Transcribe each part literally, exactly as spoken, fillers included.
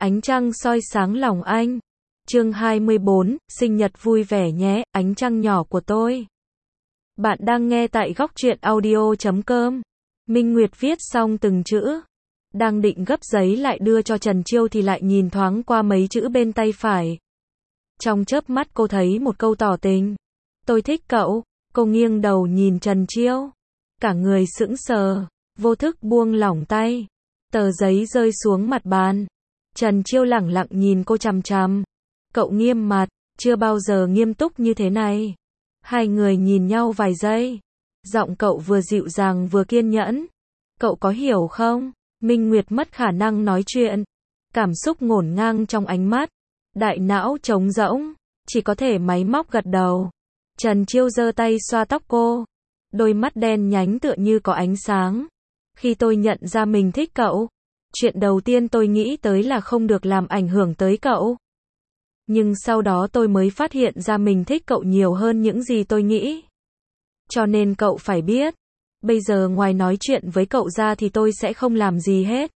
Ánh trăng soi sáng lòng anh. Chương hai mươi bốn, sinh nhật vui vẻ nhé, ánh trăng nhỏ của tôi. Bạn đang nghe tại góc truyện audio chấm com. Minh Nguyệt viết xong từng chữ. Đang định gấp giấy lại đưa cho Trần Chiêu thì lại nhìn thoáng qua mấy chữ bên tay phải. Trong chớp mắt cô thấy một câu tỏ tình. Tôi thích cậu. Cô nghiêng đầu nhìn Trần Chiêu. Cả người sững sờ, vô thức buông lỏng tay. Tờ giấy rơi xuống mặt bàn. Trần Chiêu lẳng lặng nhìn cô chằm chằm. Cậu nghiêm mặt, chưa bao giờ nghiêm túc như thế này. Hai người nhìn nhau vài giây. Giọng cậu vừa dịu dàng vừa kiên nhẫn. Cậu có hiểu không? Minh Nguyệt mất khả năng nói chuyện. Cảm xúc ngổn ngang trong ánh mắt. Đại não trống rỗng, chỉ có thể máy móc gật đầu. Trần Chiêu giơ tay xoa tóc cô. Đôi mắt đen nhánh tựa như có ánh sáng. Khi tôi nhận ra mình thích cậu, chuyện đầu tiên tôi nghĩ tới là không được làm ảnh hưởng tới cậu. Nhưng sau đó tôi mới phát hiện ra mình thích cậu nhiều hơn những gì tôi nghĩ. Cho nên cậu phải biết, bây giờ ngoài nói chuyện với cậu ra thì tôi sẽ không làm gì hết.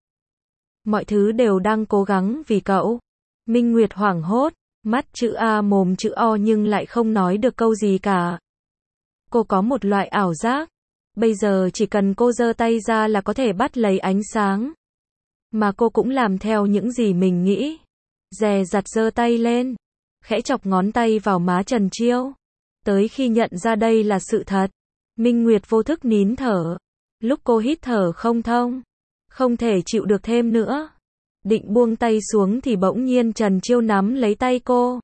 Mọi thứ đều đang cố gắng vì cậu. Minh Nguyệt hoảng hốt, mắt chữ A mồm chữ O nhưng lại không nói được câu gì cả. Cô có một loại ảo giác. Bây giờ chỉ cần cô giơ tay ra là có thể bắt lấy ánh sáng. Mà cô cũng làm theo những gì mình nghĩ. Dè dặt giơ tay lên. Khẽ chọc ngón tay vào má Trần Chiêu. Tới khi nhận ra đây là sự thật. Minh Nguyệt vô thức nín thở. Lúc cô hít thở không thông. Không thể chịu được thêm nữa. Định buông tay xuống thì bỗng nhiên Trần Chiêu nắm lấy tay cô.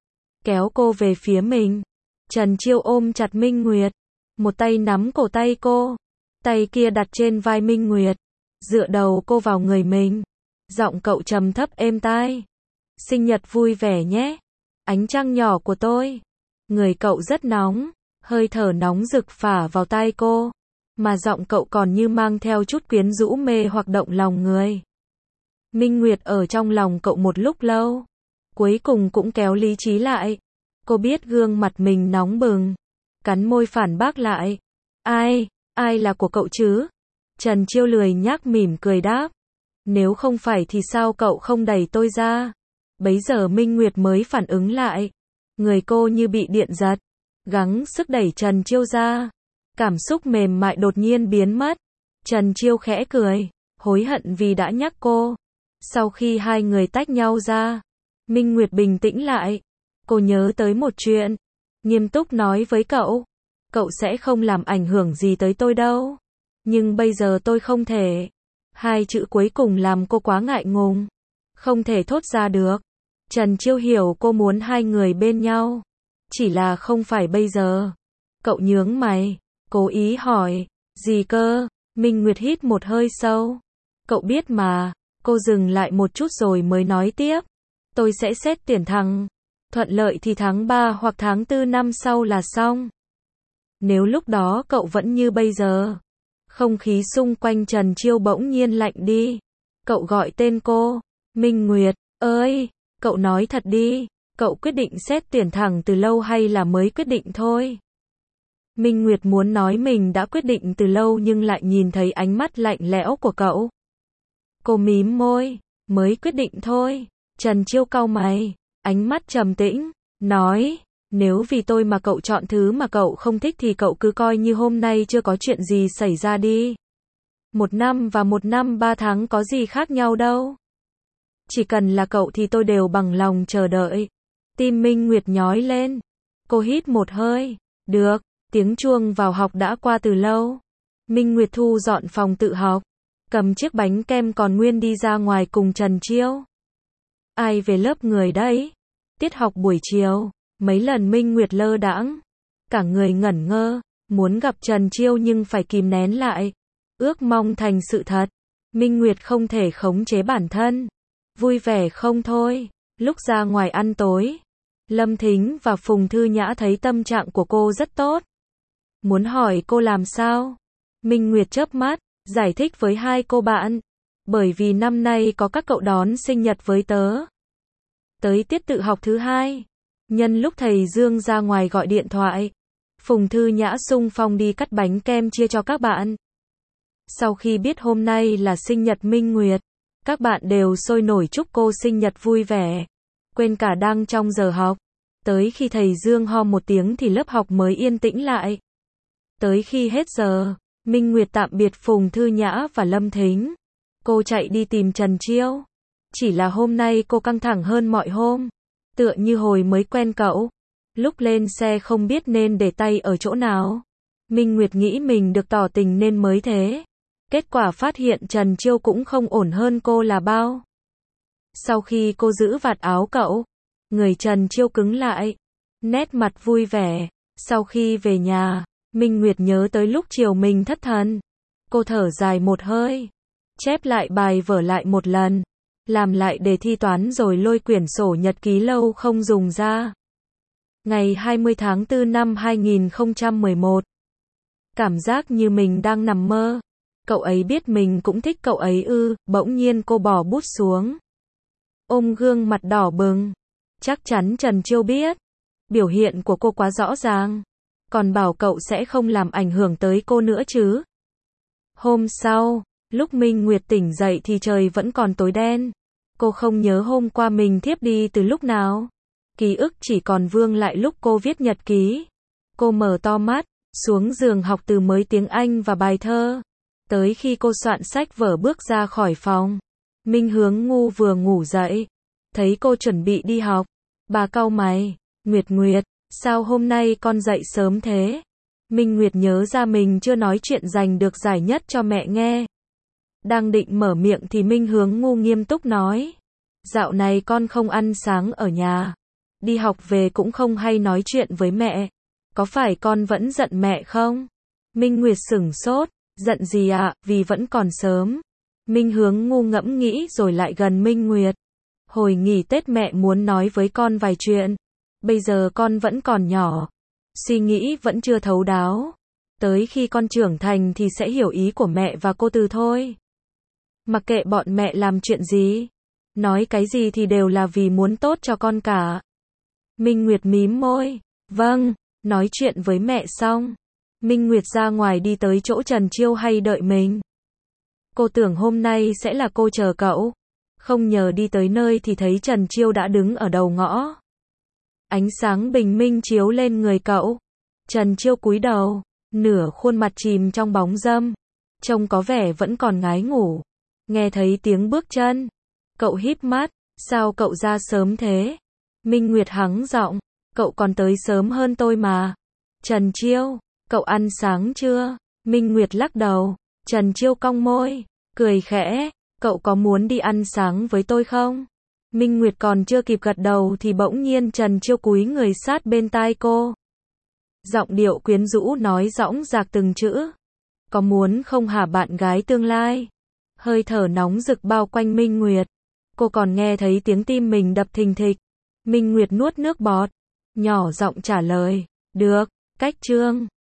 Kéo cô về phía mình. Trần Chiêu ôm chặt Minh Nguyệt. Một tay nắm cổ tay cô. Tay kia đặt trên vai Minh Nguyệt. Dựa đầu cô vào người mình. Giọng cậu trầm thấp êm tai. Sinh nhật vui vẻ nhé. Ánh trăng nhỏ của tôi. Người cậu rất nóng. Hơi thở nóng rực phả vào tai cô. Mà giọng cậu còn như mang theo chút quyến rũ mê hoặc động lòng người. Minh Nguyệt ở trong lòng cậu một lúc lâu. Cuối cùng cũng kéo lý trí lại. Cô biết gương mặt mình nóng bừng. Cắn môi phản bác lại. Ai, ai là của cậu chứ? Trần Chiêu lười nhác mỉm cười đáp. Nếu không phải thì sao cậu không đẩy tôi ra? Bấy giờ Minh Nguyệt mới phản ứng lại. Người cô như bị điện giật. Gắng sức đẩy Trần Chiêu ra. Cảm xúc mềm mại đột nhiên biến mất. Trần Chiêu khẽ cười. Hối hận vì đã nhắc cô. Sau khi hai người tách nhau ra. Minh Nguyệt bình tĩnh lại. Cô nhớ tới một chuyện. Nghiêm túc nói với cậu. Cậu sẽ không làm ảnh hưởng gì tới tôi đâu. Nhưng bây giờ tôi không thể. Hai chữ cuối cùng làm cô quá ngại ngùng. Không thể thốt ra được. Trần Chiêu hiểu cô muốn hai người bên nhau. Chỉ là không phải bây giờ. Cậu nhướng mày. Cố ý hỏi. Gì cơ? Minh Nguyệt hít một hơi sâu. Cậu biết mà. Cô dừng lại một chút rồi mới nói tiếp. Tôi sẽ xét tuyển thẳng. Thuận lợi thì tháng ba hoặc tháng tư năm sau là xong. Nếu lúc đó cậu vẫn như bây giờ. Không khí xung quanh Trần Chiêu bỗng nhiên lạnh đi. Cậu gọi tên cô. Minh Nguyệt, ơi, cậu nói thật đi. Cậu quyết định xét tuyển thẳng từ lâu hay là mới quyết định thôi? Minh Nguyệt muốn nói mình đã quyết định từ lâu nhưng lại nhìn thấy ánh mắt lạnh lẽo của cậu. Cô mím môi. Mới quyết định thôi. Trần Chiêu cau mày. Ánh mắt trầm tĩnh. Nói. Nếu vì tôi mà cậu chọn thứ mà cậu không thích thì cậu cứ coi như hôm nay chưa có chuyện gì xảy ra đi. Một năm và một năm ba tháng có gì khác nhau đâu. Chỉ cần là cậu thì tôi đều bằng lòng chờ đợi. Tim Minh Nguyệt nhói lên. Cô hít một hơi. Được. Tiếng chuông vào học đã qua từ lâu. Minh Nguyệt thu dọn phòng tự học. Cầm chiếc bánh kem còn nguyên đi ra ngoài cùng Trần Chiêu. Ai về lớp người đấy? Tiết học buổi chiều. Mấy lần Minh Nguyệt lơ đãng. Cả người ngẩn ngơ. Muốn gặp Trần Chiêu nhưng phải kìm nén lại. Ước mong thành sự thật. Minh Nguyệt không thể khống chế bản thân. Vui vẻ không thôi. Lúc ra ngoài ăn tối. Lâm Thính và Phùng Thư Nhã thấy tâm trạng của cô rất tốt. Muốn hỏi cô làm sao? Minh Nguyệt chớp mắt. Giải thích với hai cô bạn. Bởi vì năm nay có các cậu đón sinh nhật với tớ. Tới tiết tự học thứ hai. Nhân lúc thầy Dương ra ngoài gọi điện thoại. Phùng Thư Nhã xung phong đi cắt bánh kem chia cho các bạn. Sau khi biết hôm nay là sinh nhật Minh Nguyệt. Các bạn đều sôi nổi chúc cô sinh nhật vui vẻ. Quên cả đang trong giờ học. Tới khi thầy Dương ho một tiếng thì lớp học mới yên tĩnh lại. Tới khi hết giờ, Minh Nguyệt tạm biệt Phùng Thư Nhã và Lâm Thính. Cô chạy đi tìm Trần Chiêu. Chỉ là hôm nay cô căng thẳng hơn mọi hôm. Tựa như hồi mới quen cậu. Lúc lên xe không biết nên để tay ở chỗ nào. Minh Nguyệt nghĩ mình được tỏ tình nên mới thế. Kết quả phát hiện Trần Chiêu cũng không ổn hơn cô là bao. Sau khi cô giữ vạt áo cậu, người Trần Chiêu cứng lại. Nét mặt vui vẻ. Sau khi về nhà, Minh Nguyệt nhớ tới lúc chiều mình thất thần. Cô thở dài một hơi. Chép lại bài vở lại một lần. Làm lại đề thi toán rồi lôi quyển sổ nhật ký lâu không dùng ra. Ngày hai mươi tháng tư năm hai nghìn không trăm mười một. Cảm giác như mình đang nằm mơ. Cậu ấy biết mình cũng thích cậu ấy ư, bỗng nhiên cô bỏ bút xuống. Ôm gương mặt đỏ bừng. Chắc chắn Trần Chiêu biết. Biểu hiện của cô quá rõ ràng. Còn bảo cậu sẽ không làm ảnh hưởng tới cô nữa chứ. Hôm sau, lúc Minh Nguyệt tỉnh dậy thì trời vẫn còn tối đen. Cô không nhớ hôm qua mình thiếp đi từ lúc nào. Ký ức chỉ còn vương lại lúc cô viết nhật ký. Cô mở to mắt, xuống giường học từ mới tiếng Anh và bài thơ. Tới khi cô soạn sách vở bước ra khỏi phòng. Minh Hướng Ngu vừa ngủ dậy. Thấy cô chuẩn bị đi học. Bà cau mày. Nguyệt Nguyệt, sao hôm nay con dậy sớm thế? Minh Nguyệt nhớ ra mình chưa nói chuyện giành được giải nhất cho mẹ nghe. Đang định mở miệng thì Minh Hướng Ngu nghiêm túc nói. Dạo này con không ăn sáng ở nhà. Đi học về cũng không hay nói chuyện với mẹ. Có phải con vẫn giận mẹ không? Minh Nguyệt sửng sốt. Giận gì ạ, à, vì vẫn còn sớm. Minh Hướng Ngu ngẫm nghĩ rồi lại gần Minh Nguyệt. Hồi nghỉ Tết mẹ muốn nói với con vài chuyện. Bây giờ con vẫn còn nhỏ. Suy nghĩ vẫn chưa thấu đáo. Tới khi con trưởng thành thì sẽ hiểu ý của mẹ và cô Từ thôi. Mặc kệ bọn mẹ làm chuyện gì. Nói cái gì thì đều là vì muốn tốt cho con cả. Minh Nguyệt mím môi. Vâng, nói chuyện với mẹ xong. Minh Nguyệt ra ngoài đi tới chỗ Trần Chiêu hay đợi mình. Cô tưởng hôm nay sẽ là cô chờ cậu. Không ngờ đi tới nơi thì thấy Trần Chiêu đã đứng ở đầu ngõ. Ánh sáng bình minh chiếu lên người cậu. Trần Chiêu cúi đầu, nửa khuôn mặt chìm trong bóng râm. Trông có vẻ vẫn còn ngái ngủ. Nghe thấy tiếng bước chân. Cậu híp mắt, sao cậu ra sớm thế? Minh Nguyệt hắng giọng, cậu còn tới sớm hơn tôi mà. Trần Chiêu, cậu ăn sáng chưa? Minh Nguyệt lắc đầu. Trần Chiêu cong môi, cười khẽ, cậu có muốn đi ăn sáng với tôi không? Minh Nguyệt còn chưa kịp gật đầu thì bỗng nhiên Trần Chiêu cúi người sát bên tai cô. Giọng điệu quyến rũ nói dõng dạc từng chữ. Có muốn không hả bạn gái tương lai? Hơi thở nóng rực bao quanh Minh Nguyệt. Cô còn nghe thấy tiếng tim mình đập thình thịch. Minh Nguyệt nuốt nước bọt. Nhỏ giọng trả lời. Được, cách chương.